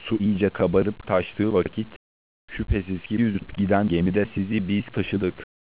Su iyice kabarıp taştığı vakit, şüphesiz ki yüzüp giden gemide sizi biz taşıdık.